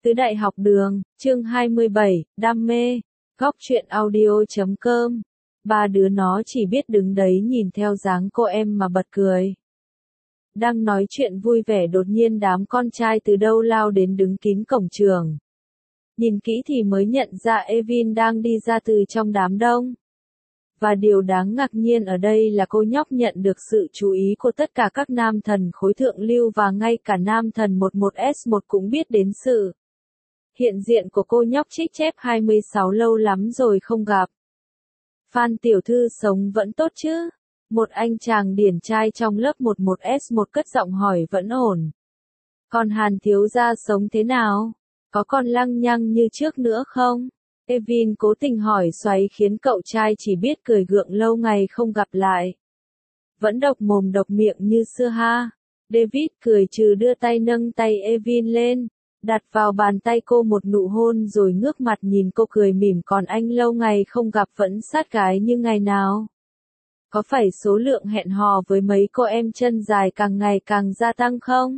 Tứ Đại Học Đường, chương 27, đam mê, góc truyện audio.com. Ba đứa nó chỉ biết đứng đấy nhìn theo dáng cô em mà bật cười. Đang nói chuyện vui vẻ đột nhiên đám con trai từ đâu lao đến đứng kín cổng trường. Nhìn kỹ thì mới nhận ra Evin đang đi ra từ trong đám đông. Và điều đáng ngạc nhiên ở đây là cô nhóc nhận được sự chú ý của tất cả các nam thần khối thượng lưu và ngay cả nam thần 11S1 cũng biết đến sự hiện diện của cô nhóc Trích Chép 26 lâu lắm rồi không gặp. Phan tiểu thư sống vẫn tốt chứ? Một anh chàng điển trai trong lớp 11S1 cất giọng hỏi vẫn ổn. Còn Hàn thiếu gia sống thế nào? Có còn lăng nhăng như trước nữa không? Evin cố tình hỏi xoáy khiến cậu trai chỉ biết cười gượng lâu ngày không gặp lại. Vẫn độc mồm độc miệng như xưa ha. David cười trừ đưa tay nâng tay Evin lên, đặt vào bàn tay cô một nụ hôn rồi ngước mặt nhìn cô cười mỉm. Còn anh lâu ngày không gặp vẫn sát gái như ngày nào. Có phải số lượng hẹn hò với mấy cô em chân dài càng ngày càng gia tăng không?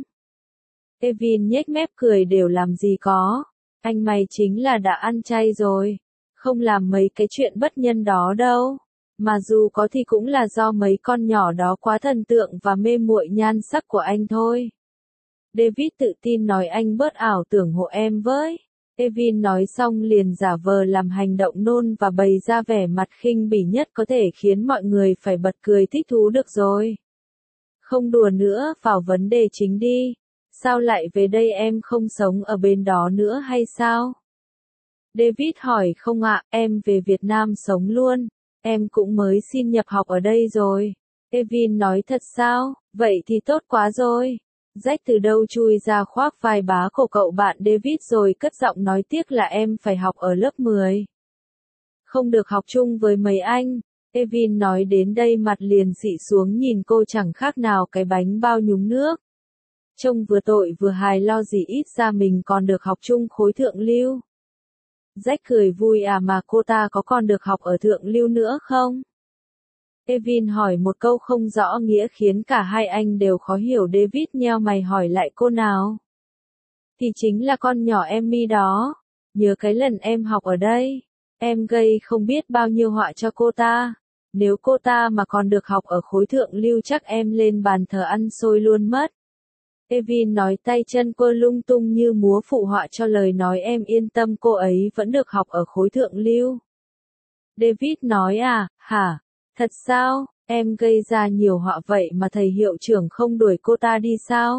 Evin nhếch mép cười đều làm gì có. Anh mày chính là đã ăn chay rồi. Không làm mấy cái chuyện bất nhân đó đâu. Mà dù có thì cũng là do mấy con nhỏ đó quá thần tượng và mê muội nhan sắc của anh thôi. David tự tin nói anh bớt ảo tưởng hộ em với. Evin nói xong liền giả vờ làm hành động nôn và bày ra vẻ mặt khinh bỉ nhất có thể khiến mọi người phải bật cười thích thú được rồi. Không đùa nữa, vào vấn đề chính đi. Sao lại về đây, em không sống ở bên đó nữa hay sao? David hỏi. Không ạ, em về Việt Nam sống luôn. Em cũng mới xin nhập học ở đây rồi. Evin nói. Thật sao? Vậy thì tốt quá rồi. Jack từ đâu chui ra khoác vai bá cổ cậu bạn David rồi cất giọng nói tiếc là em phải học ở lớp 10. Không được học chung với mấy anh. Evin nói đến đây mặt liền xị xuống nhìn cô chẳng khác nào cái bánh bao nhúng nước. Trông vừa tội vừa hài lo gì ít ra mình còn được học chung khối thượng lưu. Jack cười vui. À mà cô ta có còn được học ở thượng lưu nữa không? Evin hỏi một câu không rõ nghĩa khiến cả hai anh đều khó hiểu. David nheo mày hỏi lại. Cô nào? Thì chính là con nhỏ Emmy đó. Nhớ cái lần em học ở đây, em gây không biết bao nhiêu họa cho cô ta. Nếu cô ta mà còn được học ở khối thượng lưu chắc em lên bàn thờ ăn xôi luôn mất. Evin nói, tay chân quơ lung tung như múa phụ họa cho lời nói. Em yên tâm, cô ấy vẫn được học ở khối thượng lưu. David nói. À, hả? Thật sao? Em gây ra nhiều họa vậy mà thầy hiệu trưởng không đuổi cô ta đi sao?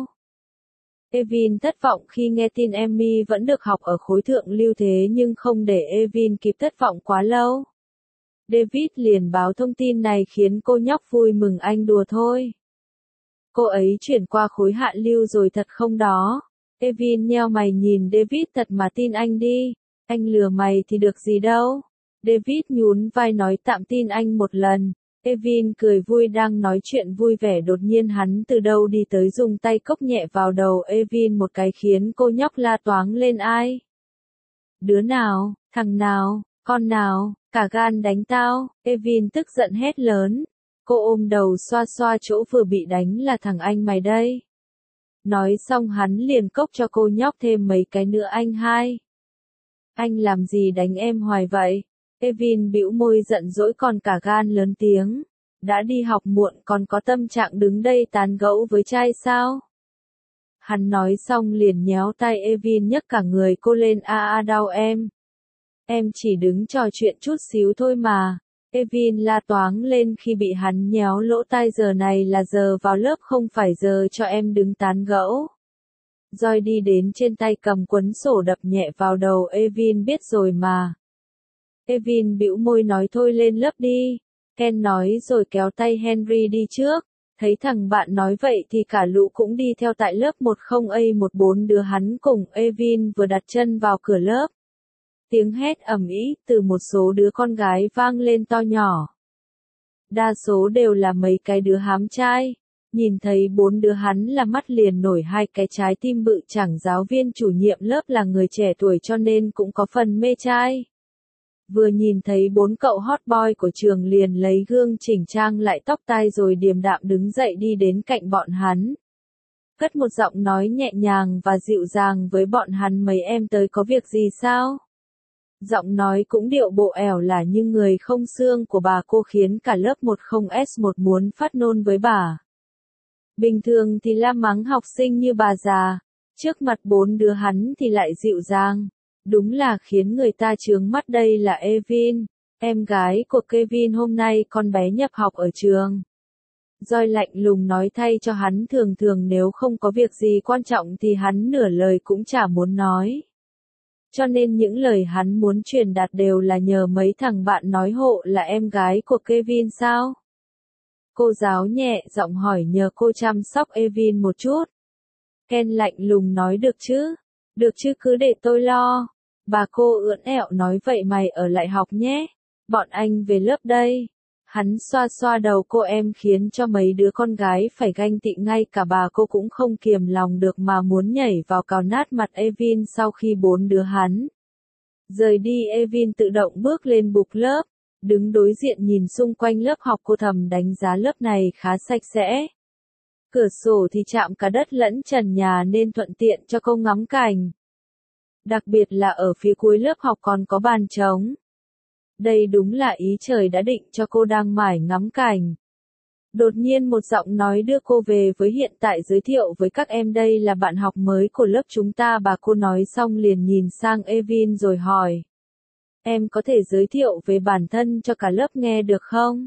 Evin thất vọng khi nghe tin Emmy vẫn được học ở khối thượng lưu, thế nhưng không để Evin kịp thất vọng quá lâu. David liền báo thông tin này khiến cô nhóc vui mừng. Anh đùa thôi. Cô ấy chuyển qua khối hạ lưu rồi thật không đó? Evin nheo mày nhìn David. Thật mà, tin anh đi. Anh lừa mày thì được gì đâu. David nhún vai nói. Tạm tin anh một lần. Evin cười vui. Đang nói chuyện vui vẻ đột nhiên hắn từ đâu đi tới dùng tay cốc nhẹ vào đầu Evin một cái khiến cô nhóc la toáng lên. Ai? Đứa nào? Thằng nào? Con nào? Cả gan đánh tao? Evin tức giận hét lớn. Cô ôm đầu xoa xoa chỗ vừa bị đánh. Là thằng anh mày đây. Nói xong hắn liền cốc cho cô nhóc thêm mấy cái nữa. Anh hai. Anh làm gì đánh em hoài vậy? Evin bĩu môi giận dỗi còn cả gan lớn tiếng. Đã đi học muộn còn có tâm trạng đứng đây tán gẫu với trai sao? Hắn nói xong liền nhéo tay Evin nhấc cả người cô lên. Đau em. Em chỉ đứng trò chuyện chút xíu thôi mà. Evin la toáng lên khi bị hắn nhéo lỗ tai. Giờ này là giờ vào lớp không phải giờ cho em đứng tán gẫu. Rồi đi đến trên tay cầm cuốn sổ đập nhẹ vào đầu Evin. Biết rồi mà. Evin bĩu môi nói. Thôi lên lớp đi. Ken nói rồi kéo tay Henry đi trước. Thấy thằng bạn nói vậy thì cả lũ cũng đi theo. Tại lớp 10A14 đứa hắn cùng Evin vừa đặt chân vào cửa lớp. Tiếng hét ầm ĩ từ một số đứa con gái vang lên to nhỏ. Đa số đều là mấy cái đứa hám trai. Nhìn thấy bốn đứa hắn là mắt liền nổi hai cái trái tim bự. Chẳng giáo viên chủ nhiệm lớp là người trẻ tuổi cho nên cũng có phần mê trai. Vừa nhìn thấy bốn cậu hot boy của trường liền lấy gương chỉnh trang lại tóc tai rồi điềm đạm đứng dậy đi đến cạnh bọn hắn. cất một giọng nói nhẹ nhàng và dịu dàng với bọn hắn. Mấy em tới có việc gì sao? Giọng nói cũng điệu bộ ẻo lả như người không xương của bà cô khiến cả lớp 10S1 muốn phát nôn với bà. Bình thường thì la mắng học sinh như bà già, trước mặt 4 đứa hắn thì lại dịu dàng. Đúng là khiến người ta chướng mắt. Đây là Evin, em gái của Kevin, hôm nay con bé nhập học ở trường. Joy lạnh lùng nói thay cho hắn, thường thường nếu không có việc gì quan trọng thì hắn nửa lời cũng chả muốn nói. Cho nên những lời hắn muốn truyền đạt đều là nhờ mấy thằng bạn nói hộ là em gái của Kevin sao? Cô giáo nhẹ giọng hỏi nhờ cô chăm sóc Evin một chút. Ken lạnh lùng nói được chứ? Được chứ, cứ để tôi lo. Bà cô ưỡn ẹo nói vậy mày ở lại học nhé. Bọn anh về lớp đây. Hắn xoa xoa đầu cô, em khiến cho mấy đứa con gái phải ganh tị, ngay cả bà cô cũng không kiềm lòng được mà muốn nhảy vào cào nát mặt Evin. Sau khi 4 đứa hắn rời đi, Evin tự động bước lên bục lớp, đứng đối diện nhìn xung quanh lớp học. Cô thầm đánh giá lớp này khá sạch sẽ. Cửa sổ thì chạm cả đất lẫn trần nhà nên thuận tiện cho cô ngắm cảnh. Đặc biệt là ở phía cuối lớp học còn có bàn trống. Đây đúng là ý trời đã định cho cô đang mải ngắm cảnh. Đột nhiên một giọng nói đưa cô về với hiện tại, giới thiệu với các em đây là bạn học mới của lớp chúng ta. Bà cô nói xong liền nhìn sang Evin rồi hỏi. Em có thể giới thiệu về bản thân cho cả lớp nghe được không?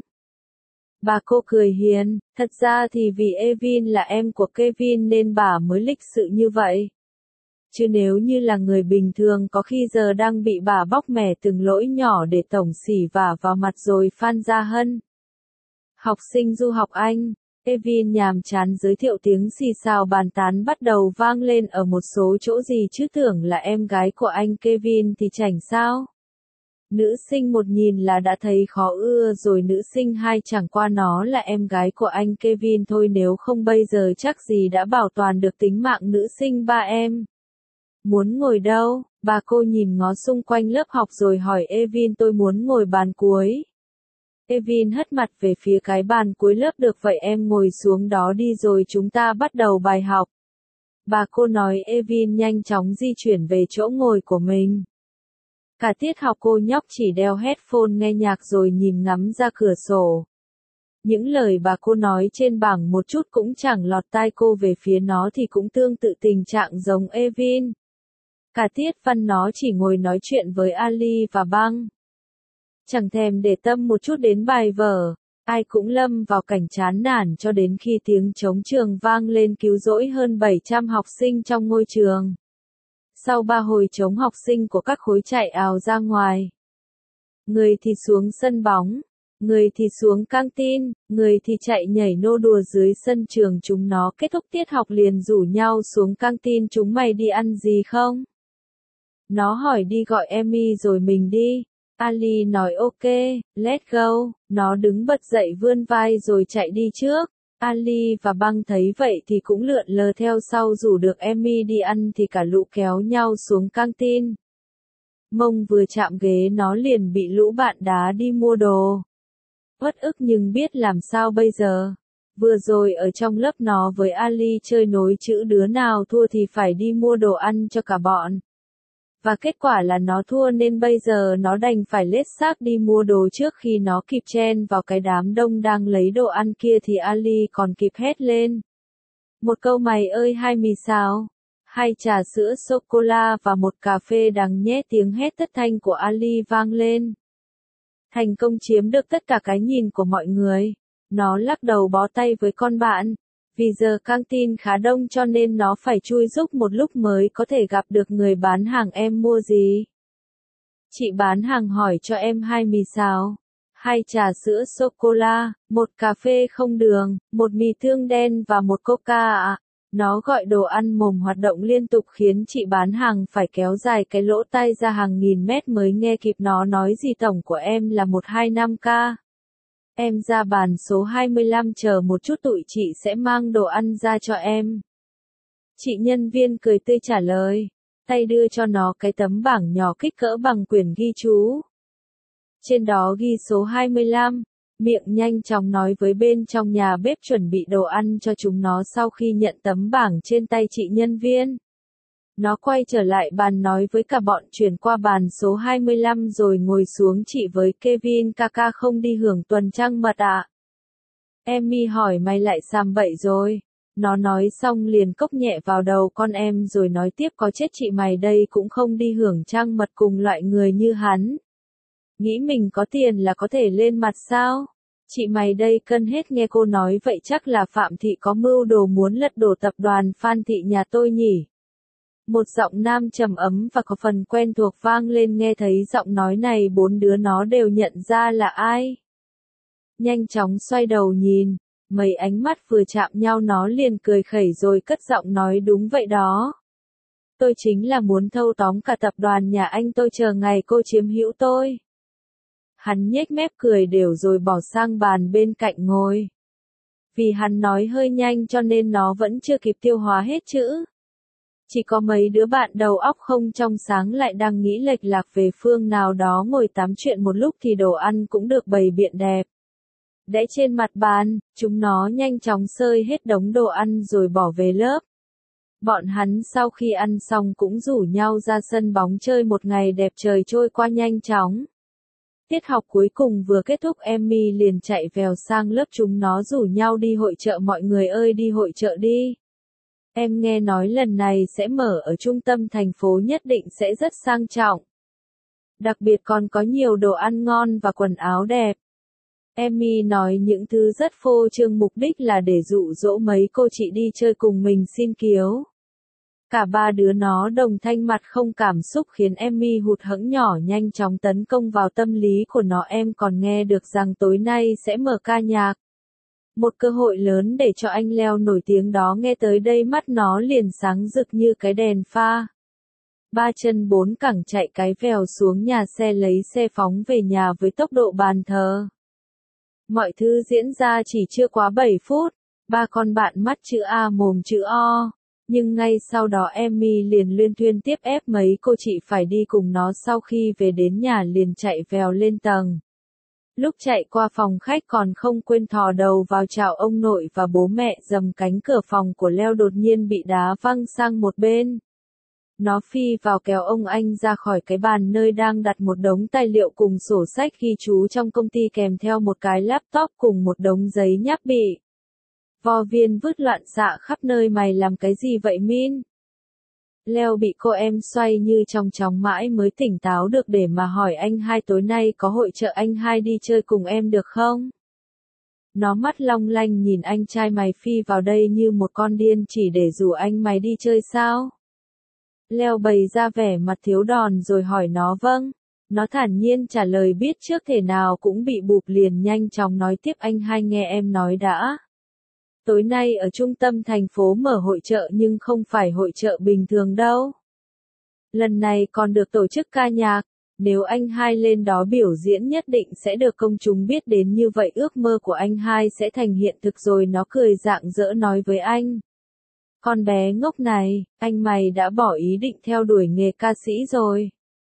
Bà cô cười hiền, thật ra thì vì Evin là em của Kevin nên bà mới lịch sự như vậy. Chứ nếu như là người bình thường có khi giờ đang bị bà bóc mẻ từng lỗi nhỏ để tổng xỉ vả vào mặt rồi Phan Gia Hân. Học sinh du học Anh, Evin nhàm chán giới thiệu, tiếng xì xào bàn tán bắt đầu vang lên ở một số chỗ. Gì chứ, tưởng là em gái của anh Kevin thì chảnh sao? Nữ sinh 1 nhìn là đã thấy khó ưa rồi, nữ sinh 2 chẳng qua nó là em gái của anh Kevin thôi, nếu không bây giờ chắc gì đã bảo toàn được tính mạng nữ sinh 3 em. Muốn ngồi đâu? Bà cô nhìn ngó xung quanh lớp học rồi hỏi Evin. Tôi muốn ngồi bàn cuối. Evin hất mặt về phía cái bàn cuối lớp. Được vậy em ngồi xuống đó đi rồi chúng ta bắt đầu bài học. Bà cô nói. Evin nhanh chóng di chuyển về chỗ ngồi của mình. Cả tiết học cô nhóc chỉ đeo headphone nghe nhạc rồi nhìn ngắm ra cửa sổ. Những lời bà cô nói trên bảng một chút cũng chẳng lọt tai cô. Về phía nó thì cũng tương tự tình trạng giống Evin. Cả tiết văn nó chỉ ngồi nói chuyện với Ali và Băng. Chẳng thèm để tâm một chút đến bài vở. Ai cũng lâm vào cảnh chán nản cho đến khi tiếng trống trường vang lên cứu rỗi hơn 700 học sinh trong ngôi trường. Sau 3 hồi trống, học sinh của các khối chạy ào ra ngoài. Người thì xuống sân bóng, người thì xuống căng tin, người thì chạy nhảy nô đùa dưới sân trường. Chúng nó kết thúc tiết học liền rủ nhau xuống căng tin. Chúng mày đi ăn gì không? Nó hỏi đi gọi Emmy rồi mình đi. Ali nói ok, let's go. Nó đứng bật dậy vươn vai rồi chạy đi trước. Ali và Băng thấy vậy thì cũng lượn lờ theo sau, rủ được Emmy đi ăn thì cả lũ kéo nhau xuống căng tin. Mông vừa chạm ghế nó liền bị lũ bạn đá đi mua đồ. Uất ức nhưng biết làm sao bây giờ. Vừa rồi ở trong lớp nó với Ali chơi nối chữ, đứa nào thua thì phải đi mua đồ ăn cho cả bọn. Và kết quả là nó thua nên bây giờ nó đành phải lết xác đi mua đồ trước khi nó kịp chen vào cái đám đông đang lấy đồ ăn kia thì Ali còn kịp hét lên. Một câu mày ơi, 2 mì xào, 2 trà sữa sô-cô-la và 1 cà phê đắng nhé. Tiếng hét thất thanh của Ali vang lên. Thành công chiếm được tất cả cái nhìn của mọi người. Nó lắc đầu bó tay với con bạn. Vì giờ căng tin khá đông cho nên nó phải chui rúc một lúc mới có thể gặp được người bán hàng. Em mua gì? Chị bán hàng hỏi cho em 2 mì xào, 2 trà sữa sô-cô-la, 1 cà phê không đường, 1 mì tương đen và 1 coca ạ. Nó gọi đồ ăn mồm hoạt động liên tục khiến chị bán hàng phải kéo dài cái lỗ tai ra hàng nghìn mét mới nghe kịp nó nói gì. Tổng của em là 125k. Em ra bàn số 25 chờ một chút, tụi chị sẽ mang đồ ăn ra cho em. Chị nhân viên cười tươi trả lời, tay đưa cho nó cái tấm bảng nhỏ kích cỡ bằng quyển ghi chú. Trên đó ghi số 25, Miệng nhanh chóng nói với bên trong nhà bếp chuẩn bị đồ ăn cho chúng nó sau khi nhận tấm bảng trên tay chị nhân viên. Nó quay trở lại bàn nói với cả bọn chuyển qua bàn số 25 rồi ngồi xuống. Chị với Kevin Kaka không đi hưởng tuần trăng mật ạ? Emmy hỏi mày lại sàm bậy rồi. Nó nói xong liền cốc nhẹ vào đầu con em rồi nói tiếp có chết chị mày đây cũng không đi hưởng trăng mật cùng loại người như hắn. Nghĩ mình có tiền là có thể lên mặt sao? Chị mày đây cân hết nghe cô nói vậy chắc là Phạm Thị có mưu đồ muốn lật đổ tập đoàn Phan Thị nhà tôi nhỉ? Một giọng nam trầm ấm và có phần quen thuộc vang lên nghe thấy giọng nói này bốn đứa nó đều nhận ra là ai. Nhanh chóng xoay đầu nhìn, mấy ánh mắt vừa chạm nhau nó liền cười khẩy rồi cất giọng nói đúng vậy đó. Tôi chính là muốn thâu tóm cả tập đoàn nhà anh tôi chờ ngày cô chiếm hữu tôi. Hắn nhếch mép cười đều rồi bỏ sang bàn bên cạnh ngồi. Vì hắn nói hơi nhanh cho nên nó vẫn chưa kịp tiêu hóa hết chữ. Chỉ có mấy đứa bạn đầu óc không trong sáng lại đang nghĩ lệch lạc về phương nào đó ngồi tám chuyện một lúc thì đồ ăn cũng được bày biện đẹp. Đẽ trên mặt bàn, chúng nó nhanh chóng xơi hết đống đồ ăn rồi bỏ về lớp. Bọn hắn sau khi ăn xong cũng rủ nhau ra sân bóng chơi một ngày đẹp trời trôi qua nhanh chóng. Tiết học cuối cùng vừa kết thúc Emmy liền chạy vèo sang lớp chúng nó rủ nhau đi hội chợ mọi người ơi đi hội chợ đi. Em nghe nói lần này sẽ mở ở trung tâm thành phố nhất định sẽ rất sang trọng. Đặc biệt còn có nhiều đồ ăn ngon và quần áo đẹp. Emmy nói những thứ rất phô trương mục đích là để dụ dỗ mấy cô chị đi chơi cùng mình xin kiếu. Cả ba đứa nó đồng thanh mặt không cảm xúc khiến Emmy hụt hẫng nhỏ nhanh chóng tấn công vào tâm lý của nó. Em còn nghe được rằng tối nay sẽ mở ca nhạc. Một cơ hội lớn để cho anh Leo nổi tiếng đó nghe tới đây mắt nó liền sáng rực như cái đèn pha. Ba chân bốn cẳng chạy cái vèo xuống nhà xe lấy xe phóng về nhà với tốc độ bàn thờ. Mọi thứ diễn ra chỉ chưa quá 7 phút, ba con bạn mắt chữ A mồm chữ O. Nhưng ngay sau đó Emmy liền luyên thuyên tiếp ép mấy cô chị phải đi cùng nó sau khi về đến nhà liền chạy vèo lên tầng. Lúc chạy qua phòng khách còn không quên thò đầu vào chào ông nội và bố mẹ dầm cánh cửa phòng của Leo đột nhiên bị đá văng sang một bên. Nó phi vào kéo ông anh ra khỏi cái bàn nơi đang đặt một đống tài liệu cùng sổ sách ghi chú trong công ty kèm theo một cái laptop cùng một đống giấy nháp bị. Vò viên vứt loạn xạ khắp nơi mày làm cái gì vậy Min? Leo bị cô em xoay như trong chóng mãi mới tỉnh táo được để mà hỏi anh hai tối nay có hội chợ anh hai đi chơi cùng em được không? Nó mắt long lanh nhìn anh trai mày phi vào đây như một con điên chỉ để rủ anh mày đi chơi sao? Leo bày ra vẻ mặt thiếu đòn rồi hỏi nó vâng. Nó thản nhiên trả lời biết trước thể nào cũng bị bụp liền nhanh chóng nói tiếp anh hai nghe em nói đã. Tối nay ở trung tâm thành phố mở hội chợ nhưng không phải hội chợ bình thường đâu. Lần này còn được tổ chức ca nhạc, nếu anh hai lên đó biểu diễn nhất định sẽ được công chúng biết đến như vậy ước mơ của anh hai sẽ thành hiện thực rồi nó cười rạng rỡ nói với anh. Con bé ngốc này, anh mày đã bỏ ý định theo đuổi nghề ca sĩ rồi.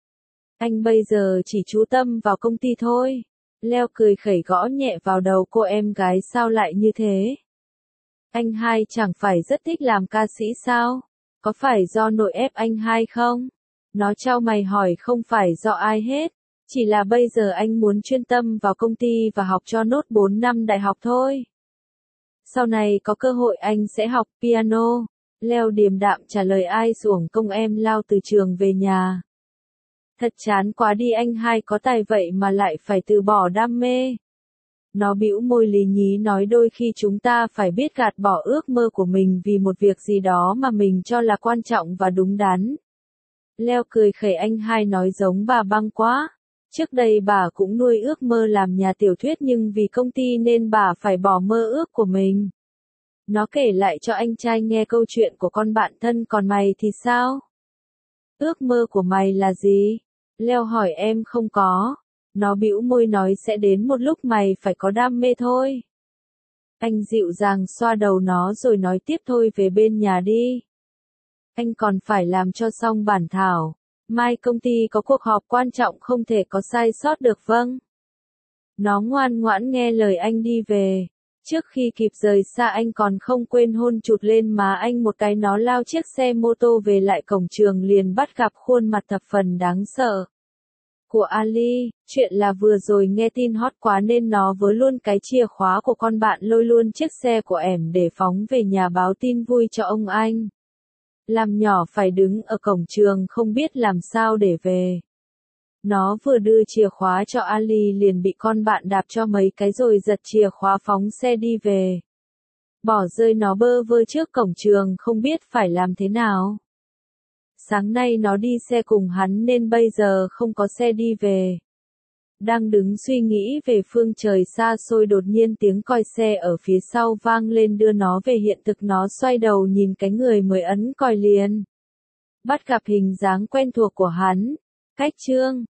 Anh bây giờ chỉ chú tâm vào công ty thôi. Leo cười khẩy gõ nhẹ vào đầu cô em gái sao lại như thế? Anh hai chẳng phải rất thích làm ca sĩ sao? Có phải do nội ép anh hai không? Nó trao mày hỏi không phải do ai hết. Chỉ là bây giờ anh muốn chuyên tâm vào công ty và học cho nốt 4 năm đại học thôi. Sau này có cơ hội anh sẽ học piano. Leo điềm đạm trả lời ai xuồng công em lao từ trường về nhà. Thật chán quá đi anh hai có tài vậy mà lại phải từ bỏ đam mê. Nó bĩu môi lì nhí nói đôi khi chúng ta phải biết gạt bỏ ước mơ của mình vì một việc gì đó mà mình cho là quan trọng và đúng đắn. Leo cười khẩy anh hai nói giống bà Băng quá. Trước đây bà cũng nuôi ước mơ làm nhà tiểu thuyết nhưng vì công ty nên bà phải bỏ mơ ước của mình. Nó kể lại cho anh trai nghe câu chuyện của con bạn thân còn mày thì sao? Ước mơ của mày là gì? Leo hỏi em không có. Nó bĩu môi nói sẽ đến một lúc mày phải có đam mê thôi. Anh dịu dàng xoa đầu nó rồi nói tiếp thôi về bên nhà đi. Anh còn phải làm cho xong bản thảo. Mai công ty có cuộc họp quan trọng không thể có sai sót được vâng. Nó ngoan ngoãn nghe lời anh đi về. Trước khi kịp rời xa anh còn không quên hôn chụt lên má anh một cái. Nó lao chiếc xe mô tô về lại cổng trường liền bắt gặp khuôn mặt thập phần đáng sợ của Ali. Chuyện là vừa rồi nghe tin hot quá nên nó vớ luôn cái chìa khóa của con bạn, lôi luôn chiếc xe của ẻm để phóng về nhà báo tin vui cho ông anh. Làm nhỏ phải đứng ở cổng trường không biết làm sao để về. Nó vừa đưa chìa khóa cho Ali liền bị con bạn đạp cho mấy cái rồi giật chìa khóa phóng xe đi về. Bỏ rơi nó bơ vơ trước cổng trường không biết phải làm thế nào. Sáng nay nó đi xe cùng hắn nên bây giờ không có xe đi về. Đang đứng suy nghĩ về phương trời xa xôi đột nhiên tiếng còi xe ở phía sau vang lên đưa nó về hiện thực. Nó xoay đầu nhìn cái người mới ấn còi liền. Bắt gặp hình dáng quen thuộc của hắn. Cách chương